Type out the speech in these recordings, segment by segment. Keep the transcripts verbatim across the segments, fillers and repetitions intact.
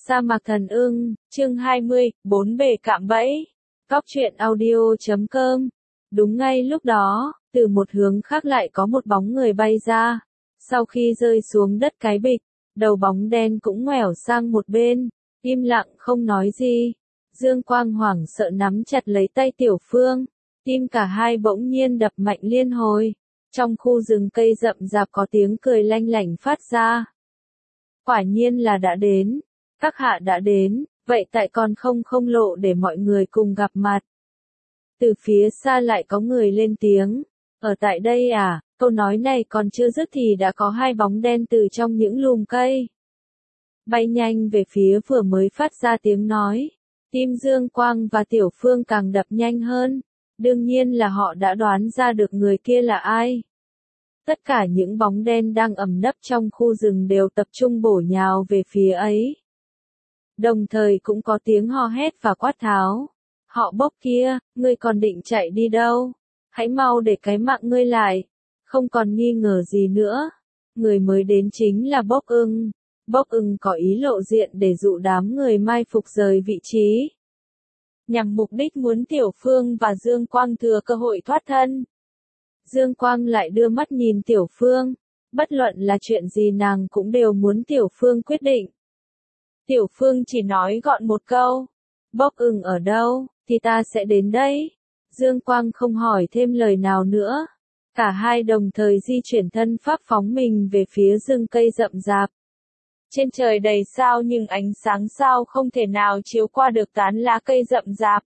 Sa mạc thần ưng, chương hai mươi, bốn bề cạm bẫy. Góc truyện audio chấm com. Đúng ngay lúc đó, từ một hướng khác lại có một bóng người bay ra. Sau khi rơi xuống đất cái bịch, đầu bóng đen cũng ngoẻo sang một bên, im lặng không nói gì. Dương Quang hoảng sợ nắm chặt lấy tay Tiểu Phương, tim cả hai bỗng nhiên đập mạnh liên hồi. Trong khu rừng cây rậm rạp có tiếng cười lanh lảnh phát ra. Quả nhiên là đã đến. Các hạ đã đến, vậy tại còn không không lộ để mọi người cùng gặp mặt. Từ phía xa lại có người lên tiếng. Ở tại đây à, câu nói này còn chưa dứt thì đã có hai bóng đen từ trong những lùm cây bay nhanh về phía vừa mới phát ra tiếng nói. Tim Dương Quang và Tiểu Phương càng đập nhanh hơn. Đương nhiên là họ đã đoán ra được người kia là ai. Tất cả những bóng đen đang ẩn nấp trong khu rừng đều tập trung bổ nhào về phía ấy. Đồng thời cũng có tiếng hò hét và quát tháo. Họ Bốc kia, ngươi còn định chạy đi đâu? Hãy mau để cái mạng ngươi lại. Không còn nghi ngờ gì nữa. Người mới đến chính là Bốc ưng. Bốc ưng có ý lộ diện để dụ đám người mai phục rời vị trí. Nhằm mục đích muốn Tiểu Phương và Dương Quang thừa cơ hội thoát thân. Dương Quang lại đưa mắt nhìn Tiểu Phương. Bất luận là chuyện gì nàng cũng đều muốn Tiểu Phương quyết định. Tiểu Phương chỉ nói gọn một câu. Bốc ưng ở đâu, thì ta sẽ đến đấy. Dương Quang không hỏi thêm lời nào nữa. Cả hai đồng thời di chuyển thân pháp phóng mình về phía rừng cây rậm rạp. Trên trời đầy sao nhưng ánh sáng sao không thể nào chiếu qua được tán lá cây rậm rạp.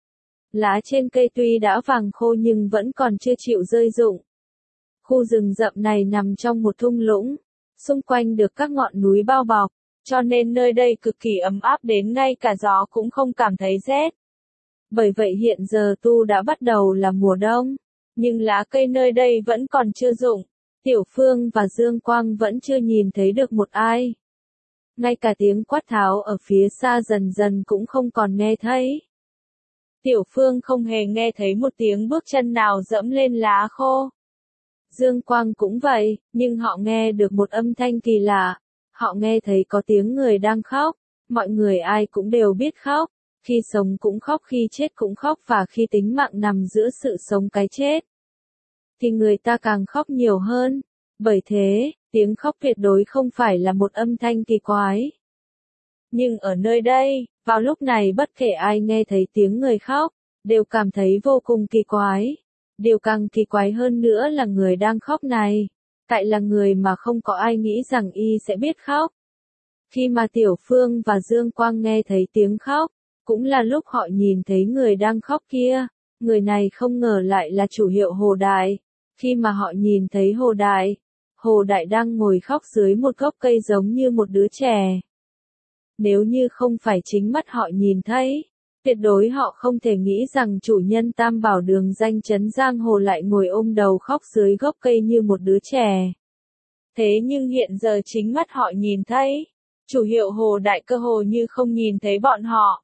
Lá trên cây tuy đã vàng khô nhưng vẫn còn chưa chịu rơi rụng. Khu rừng rậm này nằm trong một thung lũng, xung quanh được các ngọn núi bao bọc, cho nên nơi đây cực kỳ ấm áp đến ngay cả gió cũng không cảm thấy rét. Bởi vậy hiện giờ tu đã bắt đầu là mùa đông, nhưng lá cây nơi đây vẫn còn chưa rụng. Tiểu Phương và Dương Quang vẫn chưa nhìn thấy được một ai. Ngay cả tiếng quát tháo ở phía xa dần dần cũng không còn nghe thấy. Tiểu Phương không hề nghe thấy một tiếng bước chân nào dẫm lên lá khô. Dương Quang cũng vậy, nhưng họ nghe được một âm thanh kỳ lạ. Họ nghe thấy có tiếng người đang khóc. Mọi người ai cũng đều biết khóc. Khi sống cũng khóc, khi chết cũng khóc, và khi tính mạng nằm giữa sự sống cái chết, thì người ta càng khóc nhiều hơn. Bởi thế, tiếng khóc tuyệt đối không phải là một âm thanh kỳ quái. Nhưng ở nơi đây, vào lúc này bất kể ai nghe thấy tiếng người khóc, đều cảm thấy vô cùng kỳ quái. Điều càng kỳ quái hơn nữa là người đang khóc này, tại là người mà không có ai nghĩ rằng y sẽ biết khóc. Khi mà Tiểu Phương và Dương Quang nghe thấy tiếng khóc, cũng là lúc họ nhìn thấy người đang khóc kia. Người này không ngờ lại là chủ hiệu Hồ Đại. Khi mà họ nhìn thấy Hồ Đại, Hồ Đại đang ngồi khóc dưới một gốc cây giống như một đứa trẻ. Nếu như không phải chính mắt họ nhìn thấy, tuyệt đối họ không thể nghĩ rằng chủ nhân Tam Bảo Đường danh chấn giang hồ lại ngồi ôm đầu khóc dưới gốc cây như một đứa trẻ. Thế nhưng hiện giờ chính mắt họ nhìn thấy, chủ hiệu Hồ Đại cơ hồ như không nhìn thấy bọn họ.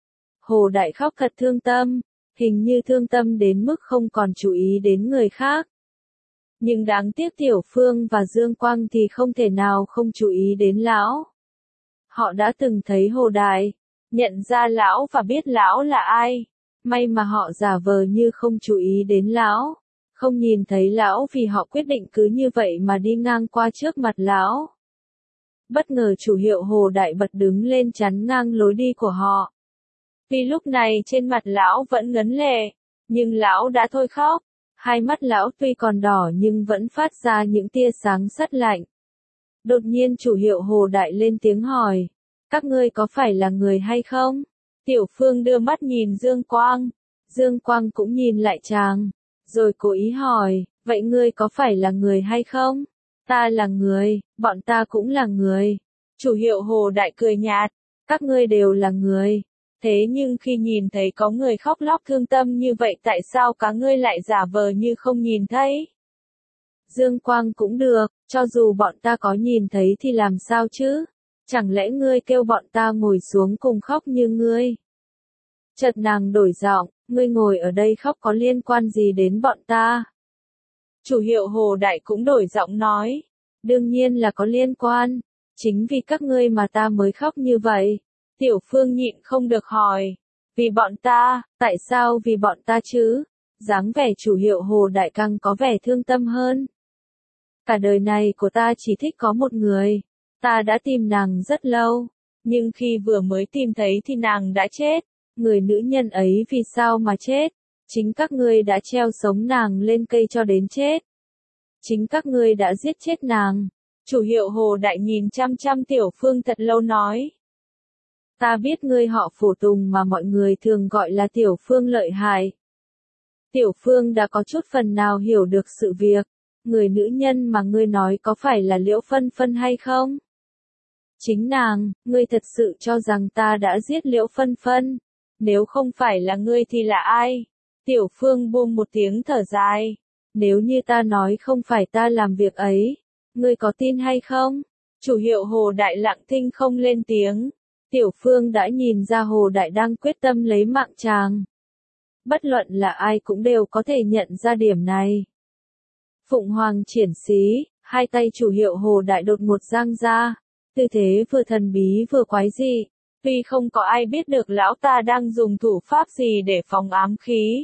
Hồ Đại khóc thật thương tâm, hình như thương tâm đến mức không còn chú ý đến người khác. Nhưng đáng tiếc Tiểu Phương và Dương Quang thì không thể nào không chú ý đến lão. Họ đã từng thấy Hồ Đại, nhận ra lão và biết lão là ai. May mà họ giả vờ như không chú ý đến lão, không nhìn thấy lão vì họ quyết định cứ như vậy mà đi ngang qua trước mặt lão. Bất ngờ chủ hiệu Hồ Đại bật đứng lên chắn ngang lối đi của họ. Vì lúc này trên mặt lão vẫn ngấn lệ, nhưng lão đã thôi khóc. Hai mắt lão tuy còn đỏ nhưng vẫn phát ra những tia sáng sắt lạnh. Đột nhiên chủ hiệu Hồ Đại lên tiếng hỏi. Các ngươi có phải là người hay không? Tiểu Phương đưa mắt nhìn Dương Quang. Dương Quang cũng nhìn lại chàng. Rồi cố ý hỏi, vậy ngươi có phải là người hay không? Ta là người, bọn ta cũng là người. Chủ hiệu Hồ Đại cười nhạt. Các ngươi đều là người. Thế nhưng khi nhìn thấy có người khóc lóc thương tâm như vậy tại sao cả ngươi lại giả vờ như không nhìn thấy? Dương Quang cũng được, cho dù bọn ta có nhìn thấy thì làm sao chứ? Chẳng lẽ ngươi kêu bọn ta ngồi xuống cùng khóc như ngươi? Chợt nàng đổi giọng, ngươi ngồi ở đây khóc có liên quan gì đến bọn ta? Chủ hiệu Hồ Đại cũng đổi giọng nói, đương nhiên là có liên quan. Chính vì các ngươi mà ta mới khóc như vậy. Tiểu Phương nhịn không được hỏi. Vì bọn ta, tại sao vì bọn ta chứ? Dáng vẻ chủ hiệu Hồ Đại càng có vẻ thương tâm hơn. Cả đời này của ta chỉ thích có một người. Ta đã tìm nàng rất lâu. Nhưng khi vừa mới tìm thấy thì nàng đã chết. Người nữ nhân ấy vì sao mà chết? Chính các ngươi đã treo sống nàng lên cây cho đến chết. Chính các ngươi đã giết chết nàng. Chủ hiệu Hồ Đại nhìn chăm chăm Tiểu Phương thật lâu nói. Ta biết ngươi họ Phổ Tùng mà mọi người thường gọi là Tiểu Phương lợi hại. Tiểu Phương đã có chút phần nào hiểu được sự việc. Người nữ nhân mà ngươi nói có phải là Liễu Phân Phân hay không? Chính nàng, ngươi thật sự cho rằng ta đã giết Liễu Phân Phân. Nếu không phải là ngươi thì là ai? Tiểu Phương buông một tiếng thở dài. Nếu như ta nói không phải ta làm việc ấy, ngươi có tin hay không? Chủ hiệu Hồ Đại lặng thinh không lên tiếng. Tiểu Phương đã nhìn ra Hồ Đại đang quyết tâm lấy mạng chàng. Bất luận là ai cũng đều có thể nhận ra điểm này. Phụng Hoàng triển xí, hai tay chủ hiệu Hồ Đại đột ngột giang ra. Tư thế vừa thần bí vừa quái dị. Tuy không có ai biết được lão ta đang dùng thủ pháp gì để phóng ám khí.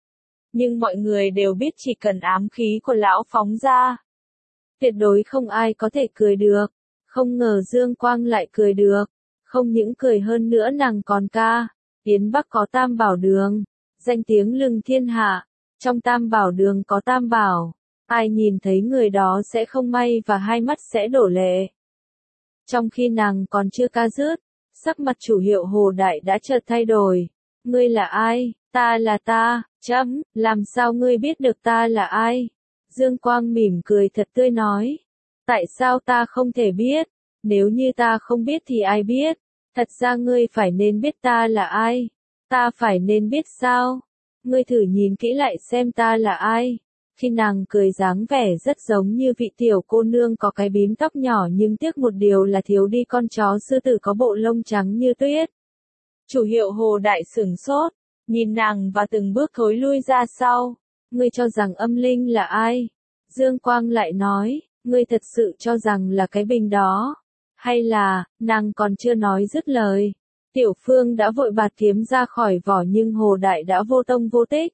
Nhưng mọi người đều biết chỉ cần ám khí của lão phóng ra. Tuyệt đối không ai có thể cười được. Không ngờ Dương Quang lại cười được. Không những cười hơn nữa nàng còn ca. Yến Bắc có Tam Bảo Đường. Danh tiếng lừng thiên hạ. Trong Tam Bảo Đường có Tam Bảo. Ai nhìn thấy người đó sẽ không may và hai mắt sẽ đổ lệ. Trong khi nàng còn chưa ca dứt, sắc mặt chủ hiệu Hồ Đại đã chợt thay đổi. Ngươi là ai? Ta là ta, chấm, làm sao ngươi biết được ta là ai? Dương Quang mỉm cười thật tươi nói. Tại sao ta không thể biết? Nếu như ta không biết thì ai biết? Thật ra ngươi phải nên biết ta là ai. Ta phải nên biết sao? Ngươi thử nhìn kỹ lại xem ta là ai. Khi nàng cười dáng vẻ rất giống như vị tiểu cô nương có cái bím tóc nhỏ nhưng tiếc một điều là thiếu đi con chó sư tử có bộ lông trắng như tuyết. Chủ hiệu Hồ Đại sửng sốt, nhìn nàng và từng bước thối lui ra sau. Ngươi cho rằng âm linh là ai? Dương Quang lại nói, ngươi thật sự cho rằng là cái bình đó. Hay là, nàng còn chưa nói dứt lời. Tiểu Phương đã vội bạt kiếm ra khỏi vỏ nhưng Hồ Đại đã vô tông vô tích.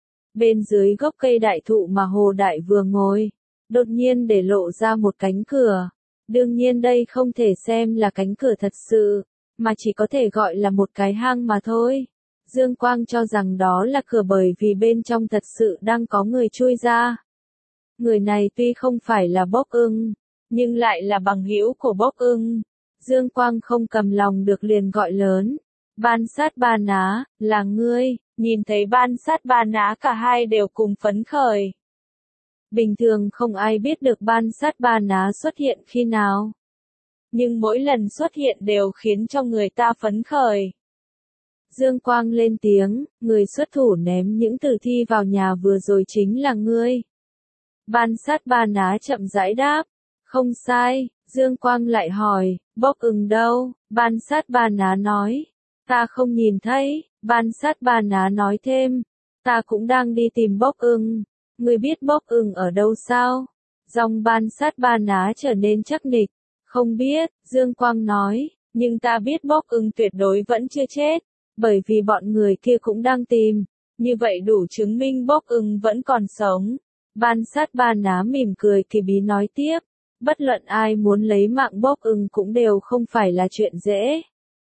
Bên dưới gốc cây đại thụ mà Hồ Đại vừa ngồi, đột nhiên để lộ ra một cánh cửa. Đương nhiên đây không thể xem là cánh cửa thật sự, mà chỉ có thể gọi là một cái hang mà thôi. Dương Quang cho rằng đó là cửa bởi vì bên trong thật sự đang có người chui ra. Người này tuy không phải là Bốc Ưng, nhưng lại là bằng hữu của Bốc Ưng. Dương Quang không cầm lòng được liền gọi lớn. Ban Sát Ba Ná, là ngươi. Nhìn thấy Ban Sát Ba Ná cả hai đều cùng phấn khởi. Bình thường không ai biết được Ban Sát Ba Ná xuất hiện khi nào. Nhưng mỗi lần xuất hiện đều khiến cho người ta phấn khởi. Dương Quang lên tiếng, người xuất thủ ném những tử thi vào nhà vừa rồi chính là ngươi. Ban Sát Ba Ná chậm rãi đáp. Không sai, Dương Quang lại hỏi, Bốc Ưng đâu? Ban Sát Ba Ná nói. Ta không nhìn thấy. Ban Sát Ba Ná nói thêm, ta cũng đang đi tìm Bốc Ưng. Ngươi biết Bốc Ưng ở đâu sao? Dòng Ban Sát Ba Ná trở nên chắc nịch. Không biết, Dương Quang nói, nhưng ta biết Bốc Ưng tuyệt đối vẫn chưa chết, bởi vì bọn người kia cũng đang tìm. Như vậy đủ chứng minh Bốc Ưng vẫn còn sống. Ban Sát Ba Ná mỉm cười kỳ bí nói tiếp, bất luận ai muốn lấy mạng Bốc Ưng cũng đều không phải là chuyện dễ.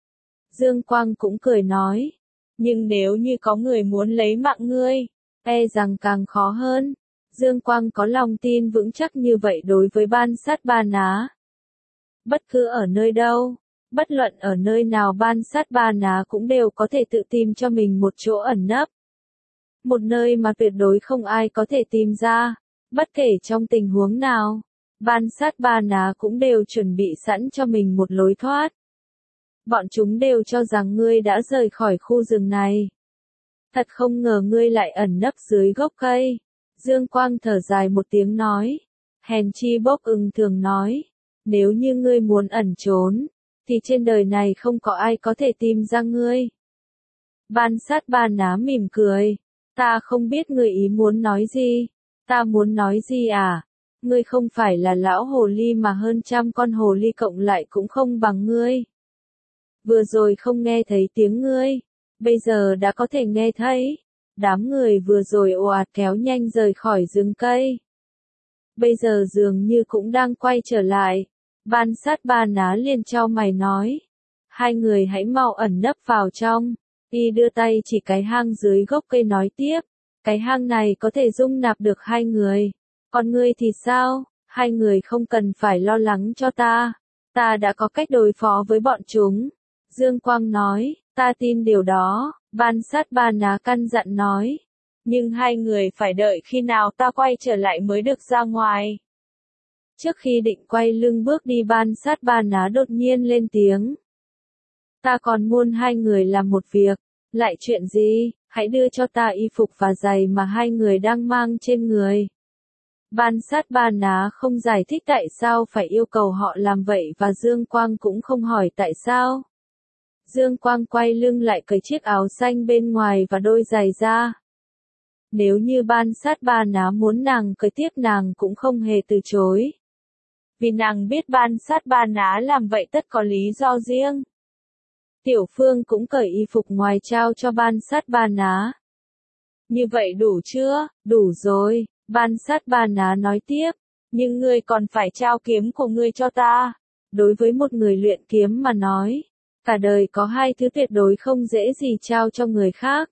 Dương Quang cũng cười nói. Nhưng nếu như có người muốn lấy mạng ngươi, e rằng càng khó hơn. Dương Quang có lòng tin vững chắc như vậy đối với Ban Sát Ba Ná. Bất cứ ở nơi đâu, bất luận ở nơi nào Ban Sát Ba Ná cũng đều có thể tự tìm cho mình một chỗ ẩn nấp. Một nơi mà tuyệt đối không ai có thể tìm ra, bất kể trong tình huống nào. Ban Sát Ba Ná cũng đều chuẩn bị sẵn cho mình một lối thoát. Bọn chúng đều cho rằng ngươi đã rời khỏi khu rừng này. Thật không ngờ ngươi lại ẩn nấp dưới gốc cây. Dương Quang thở dài một tiếng nói. Hèn chi Bốc Ưng thường nói. Nếu như ngươi muốn ẩn trốn, thì trên đời này không có ai có thể tìm ra ngươi. Ban Sát Ba Ná mỉm cười. Ta không biết ngươi ý muốn nói gì. Ta muốn nói gì à? ngươi không phải là lão hồ ly mà hơn trăm con hồ ly cộng lại cũng không bằng ngươi. Vừa rồi không nghe thấy tiếng ngươi, bây giờ đã có thể nghe thấy. Đám người vừa rồi ồ ạt kéo nhanh rời khỏi rừng cây. Bây giờ dường như cũng đang quay trở lại. Ban Sát Ba Ná liền chau mày nói. Hai người hãy mau ẩn nấp vào trong. Y đưa tay chỉ cái hang dưới gốc cây nói tiếp. Cái hang này có thể dung nạp được hai người. Còn ngươi thì sao? Hai người không cần phải lo lắng cho ta. Ta đã có cách đối phó với bọn chúng. Dương Quang nói, ta tin điều đó. Ban Sát Ba Ná căn dặn nói. Nhưng hai người phải đợi khi nào ta quay trở lại mới được ra ngoài. Trước khi định quay lưng bước đi Ban Sát Ba Ná đột nhiên lên tiếng. Ta còn muốn hai người làm một việc. Lại chuyện gì? Hãy đưa cho ta y phục và giày mà hai người đang mang trên người. Ban Sát Ba Ná không giải thích tại sao phải yêu cầu họ làm vậy và Dương Quang cũng không hỏi tại sao. Dương Quang quay lưng lại cởi chiếc áo xanh bên ngoài và đôi giày ra. Nếu như Ban Sát Ba Ná muốn nàng cởi tiếp nàng cũng không hề từ chối. Vì nàng biết Ban Sát Ba Ná làm vậy tất có lý do riêng. Tiểu Phương cũng cởi y phục ngoài trao cho Ban Sát Ba Ná. Như vậy đủ chưa? Đủ rồi, Ban Sát Ba Ná nói tiếp. Nhưng ngươi còn phải trao kiếm của ngươi cho ta. Đối với một người luyện kiếm mà nói, cả đời có hai thứ tuyệt đối không dễ gì trao cho người khác.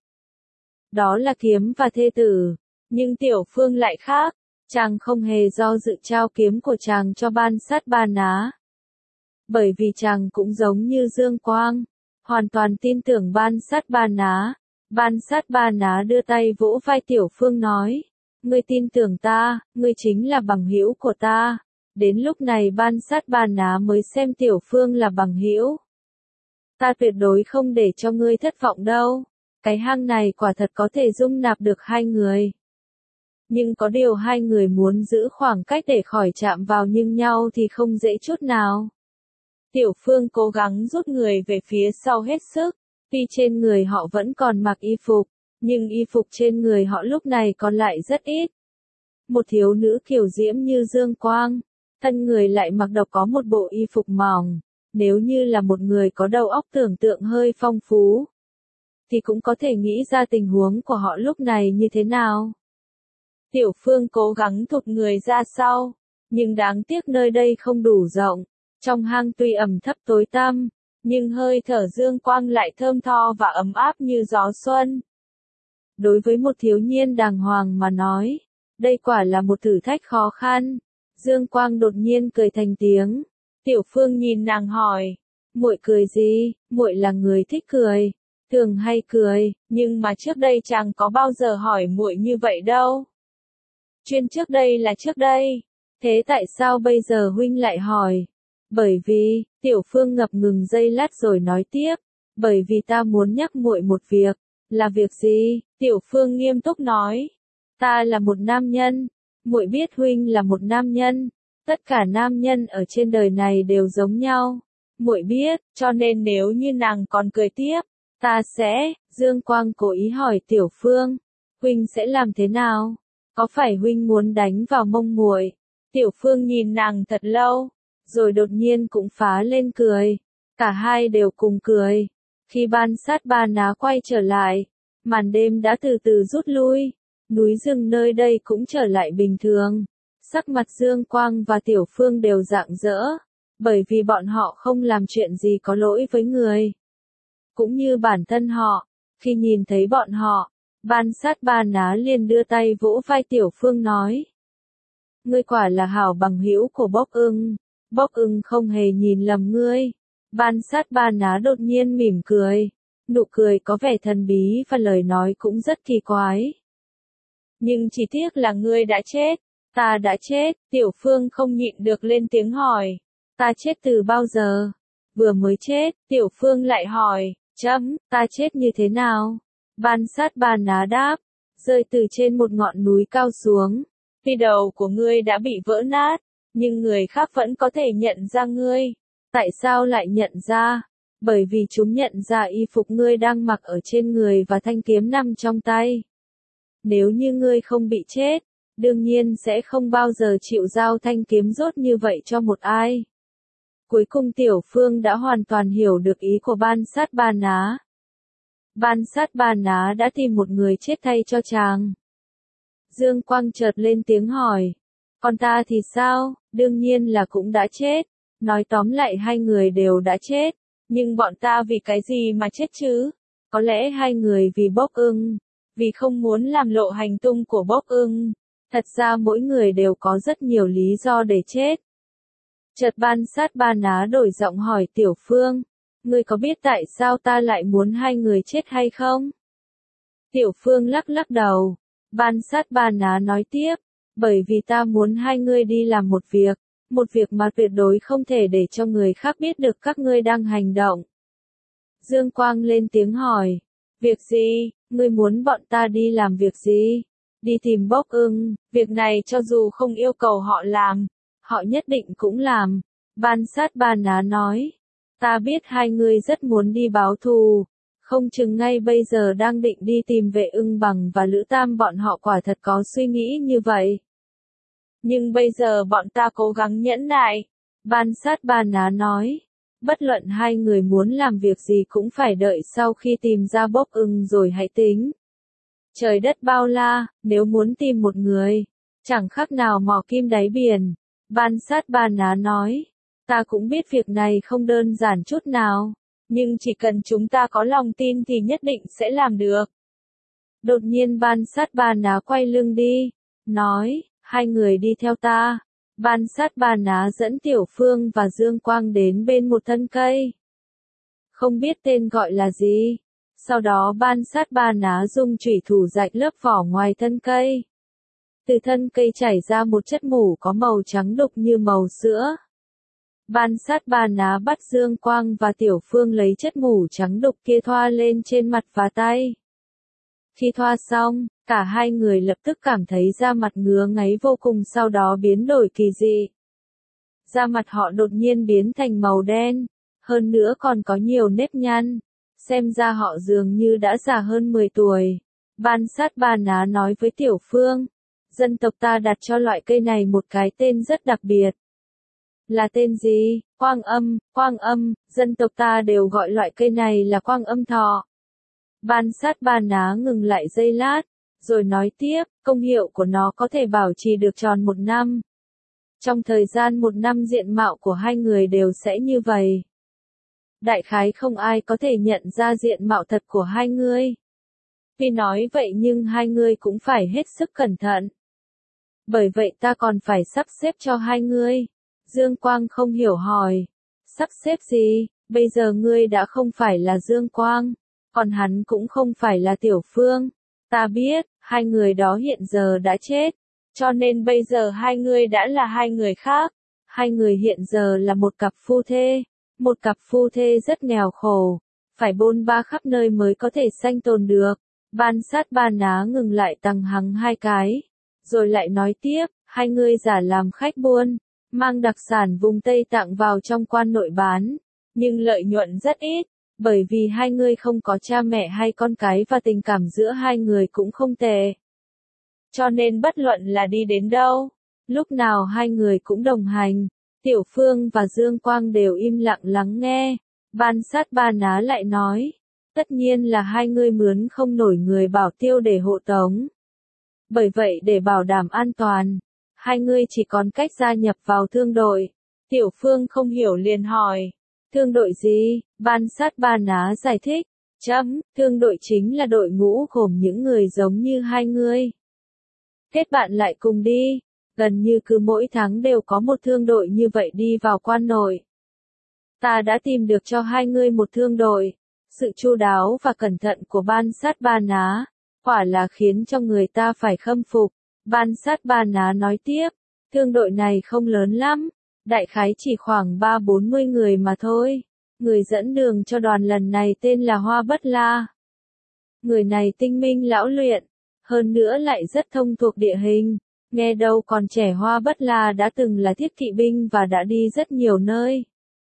Đó là kiếm và thê tử. Nhưng Tiểu Phương lại khác. Chàng không hề do dự trao kiếm của chàng cho Ban Sát Ba Ná. Bởi vì chàng cũng giống như Dương Quang. Hoàn toàn tin tưởng Ban Sát Ba Ná. Ban Sát Ba Ná đưa tay vỗ vai Tiểu Phương nói. Ngươi tin tưởng ta, ngươi chính là bằng hữu của ta. Đến lúc này Ban Sát Ba Ná mới xem Tiểu Phương là bằng hữu. Ta tuyệt đối không để cho ngươi thất vọng đâu. Cái hang này quả thật có thể dung nạp được hai người. Nhưng có điều hai người muốn giữ khoảng cách để khỏi chạm vào nhưng nhau thì không dễ chút nào. Tiểu Phương cố gắng rút người về phía sau hết sức. Tuy trên người họ vẫn còn mặc y phục, nhưng y phục trên người họ lúc này còn lại rất ít. Một thiếu nữ kiều diễm như Dương Quang, thân người lại mặc độc có một bộ y phục mỏng. Nếu như là một người có đầu óc tưởng tượng hơi phong phú, thì cũng có thể nghĩ ra tình huống của họ lúc này như thế nào. Tiểu Phương cố gắng thụt người ra sau, nhưng đáng tiếc nơi đây không đủ rộng. Trong hang tuy ẩm thấp tối tăm, nhưng hơi thở Dương Quang lại thơm tho và ấm áp như gió xuân. Đối với một thiếu niên đàng hoàng mà nói, đây quả là một thử thách khó khăn. Dương Quang đột nhiên cười thành tiếng. Tiểu Phương nhìn nàng hỏi, muội cười gì? Muội là người thích cười, thường hay cười, nhưng mà trước đây chàng có bao giờ hỏi muội như vậy đâu. Chuyên trước đây là trước đây, thế tại sao bây giờ huynh lại hỏi? Bởi vì, Tiểu Phương ngập ngừng giây lát rồi nói tiếp, bởi vì ta muốn nhắc muội một việc. Là việc gì? Tiểu Phương nghiêm túc nói, ta là một nam nhân, muội biết huynh là một nam nhân, tất cả nam nhân ở trên đời này đều giống nhau. Muội biết, cho nên nếu như nàng còn cười tiếp, ta sẽ, Dương Quang cố ý hỏi Tiểu Phương, huynh sẽ làm thế nào? Có phải huynh muốn đánh vào mông muội? Tiểu Phương nhìn nàng thật lâu, rồi đột nhiên cũng phá lên cười. Cả hai đều cùng cười. Khi Ban Sát Ba Ná quay trở lại, màn đêm đã từ từ rút lui, núi rừng nơi đây cũng trở lại bình thường. Sắc mặt Dương Quang và Tiểu Phương đều rạng rỡ, bởi vì bọn họ không làm chuyện gì có lỗi với người. Cũng như bản thân họ, khi nhìn thấy bọn họ, Ban Sát Ba Ná liền đưa tay vỗ vai Tiểu Phương nói. Ngươi quả là hảo bằng hữu của Bốc Ưng. Bốc Ưng không hề nhìn lầm ngươi. Ban Sát Ba Ná đột nhiên mỉm cười. Nụ cười có vẻ thần bí và lời nói cũng rất kỳ quái. Nhưng chỉ tiếc là ngươi đã chết. Ta đã chết. Tiểu Phương không nhịn được lên tiếng hỏi. Ta chết từ bao giờ? Vừa mới chết. Tiểu Phương lại hỏi. Chấm, ta chết như thế nào? Ban Sát Ba Ná đáp. Rơi từ trên một ngọn núi cao xuống. Tuy đầu của ngươi đã bị vỡ nát, nhưng người khác vẫn có thể nhận ra ngươi. Tại sao lại nhận ra? Bởi vì chúng nhận ra y phục ngươi đang mặc ở trên người và thanh kiếm nằm trong tay. Nếu như ngươi không bị chết, đương nhiên sẽ không bao giờ chịu giao thanh kiếm rốt như vậy cho một ai. Cuối cùng Tiểu Phương đã hoàn toàn hiểu được ý của Ban Sát Ba Ná. Ban Sát Ba Ná đã tìm một người chết thay cho chàng. Dương Quang chợt lên tiếng hỏi, còn ta thì sao? Đương nhiên là cũng đã chết. Nói tóm lại hai người đều đã chết. Nhưng bọn ta vì cái gì mà chết chứ? Có lẽ hai người vì Bốc Ưng. Vì không muốn làm lộ hành tung của Bốc Ưng. Thật ra mỗi người đều có rất nhiều lý do để chết. Chợt Ban Sát Ba Ná đổi giọng hỏi Tiểu Phương, ngươi có biết tại sao ta lại muốn hai người chết hay không? Tiểu Phương lắc lắc đầu. Ban Sát Ba Ná nói tiếp, bởi vì ta muốn hai ngươi đi làm một việc, một việc mà tuyệt đối không thể để cho người khác biết được các ngươi đang hành động. Dương Quang lên tiếng hỏi, việc gì, ngươi muốn bọn ta đi làm việc gì? Đi tìm Bốc Ưng, việc này cho dù không yêu cầu họ làm, họ nhất định cũng làm. Ban Sát Ba Ná nói, ta biết hai ngươi rất muốn đi báo thù, không chừng ngay bây giờ đang định đi tìm Vệ Ưng Bằng và Lữ Tam bọn họ quả thật có suy nghĩ như vậy. Nhưng bây giờ bọn ta cố gắng nhẫn nại. Ban Sát Ba Ná nói, bất luận hai người muốn làm việc gì cũng phải đợi sau khi tìm ra Bốc Ưng rồi hãy tính. Trời đất bao la, nếu muốn tìm một người, chẳng khác nào mò kim đáy biển. Ban Sát Ba Ná nói, ta cũng biết việc này không đơn giản chút nào, nhưng chỉ cần chúng ta có lòng tin thì nhất định sẽ làm được. Đột nhiên Ban Sát Ba Ná quay lưng đi, nói, hai người đi theo ta. Ban Sát Ba Ná dẫn Tiểu Phương và Dương Quang đến bên một thân cây. Không biết tên gọi là gì. Sau đó Ban Sát Ba Ná dùng chủy thủ rạch lớp vỏ ngoài thân cây. Từ thân cây chảy ra một chất mủ có màu trắng đục như màu sữa. Ban Sát Ba Ná bắt Dương Quang và Tiểu Phương lấy chất mủ trắng đục kia thoa lên trên mặt và tay. Khi thoa xong, cả hai người lập tức cảm thấy da mặt ngứa ngáy vô cùng, sau đó biến đổi kỳ dị. Da mặt họ đột nhiên biến thành màu đen, hơn nữa còn có nhiều nếp nhăn, xem ra họ dường như đã già hơn mười tuổi. Ban Sát Ba Ná nói với Tiểu Phương, dân tộc ta đặt cho loại cây này một cái tên rất đặc biệt. Là tên gì? Quang âm, quang âm, dân tộc ta đều gọi loại cây này là quang âm thọ. Ban Sát Ba Ná ngừng lại giây lát, rồi nói tiếp, công hiệu của nó có thể bảo trì được tròn một năm. Trong thời gian một năm diện mạo của hai người đều sẽ như vậy. Đại khái không ai có thể nhận ra diện mạo thật của hai người. Tuy nói vậy nhưng hai người cũng phải hết sức cẩn thận. Bởi vậy ta còn phải sắp xếp cho hai người. Dương Quang không hiểu hỏi, sắp xếp gì? Bây giờ ngươi đã không phải là Dương Quang, còn hắn cũng không phải là Tiểu Phương. Ta biết, hai người đó hiện giờ đã chết, cho nên bây giờ hai người đã là hai người khác. Hai người hiện giờ là một cặp phu thê, một cặp phu thê rất nghèo khổ, phải bôn ba khắp nơi mới có thể sanh tồn được. Ban Sát Ba Ná ngừng lại tằng hắng hai cái, rồi lại nói tiếp, hai người giả làm khách buôn, mang đặc sản vùng Tây Tạng vào trong quan nội bán, nhưng lợi nhuận rất ít, bởi vì hai người không có cha mẹ hay con cái và tình cảm giữa hai người cũng không tệ. Cho nên bất luận là đi đến đâu, lúc nào hai người cũng đồng hành. Tiểu Phương và Dương Quang đều im lặng lắng nghe. Ban Sát Ba Ná lại nói, tất nhiên là hai người mướn không nổi người bảo tiêu để hộ tống. Bởi vậy để bảo đảm an toàn, hai người chỉ còn cách gia nhập vào thương đội. Tiểu Phương không hiểu liền hỏi, thương đội gì? Ban Sát Ba Ná giải thích, chấm, thương đội chính là đội ngũ gồm những người giống như hai người. Kết bạn lại cùng đi. Gần như cứ mỗi tháng đều có một thương đội như vậy đi vào quan nội. Ta đã tìm được cho hai người một thương đội. Sự chu đáo và cẩn thận của Ban Sát Ba Ná, quả là khiến cho người ta phải khâm phục. Ban Sát Ba Ná nói tiếp, thương đội này không lớn lắm, đại khái chỉ khoảng ba bốn mươi người mà thôi. Người dẫn đường cho đoàn lần này tên là Hoa Bất La. Người này tinh minh lão luyện, hơn nữa lại rất thông thuộc địa hình. Nghe đâu còn trẻ Hoa Bất La đã từng là thiết kỵ binh và đã đi rất nhiều nơi.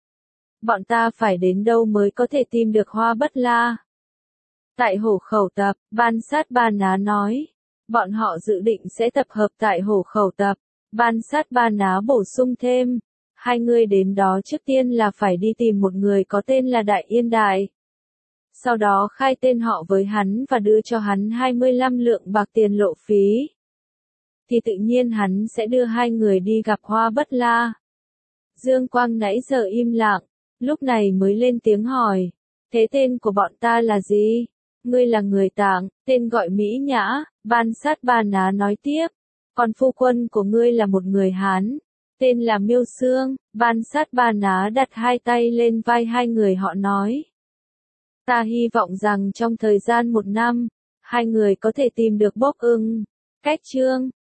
Bọn ta phải đến đâu mới có thể tìm được Hoa Bất La? Tại Hổ Khẩu Tập, Ban Sát Ba Ná nói, Bọn họ dự định sẽ tập hợp tại Hổ Khẩu tập. Ban Sát Ba Ná bổ sung thêm. Hai người đến đó trước tiên là phải đi tìm một người có tên là Đại Yên Đại. Sau đó khai tên họ với hắn và đưa cho hắn hai mươi lăm lượng bạc tiền lộ phí. Thì tự nhiên hắn sẽ đưa hai người đi gặp Hoa Bất La. Dương Quang nãy giờ im lặng, lúc này mới lên tiếng hỏi. Thế tên của bọn ta là gì? Ngươi là người Tạng, tên gọi Mỹ Nhã, Ban Sát Ba Ná nói tiếp. Còn phu quân của ngươi là một người Hán, tên là Miêu Xương. Ban Sát Ba Ná đặt hai tay lên vai hai người họ nói. Ta hy vọng rằng trong thời gian một năm, hai người có thể tìm được Bốc Ưng, Cách Trương,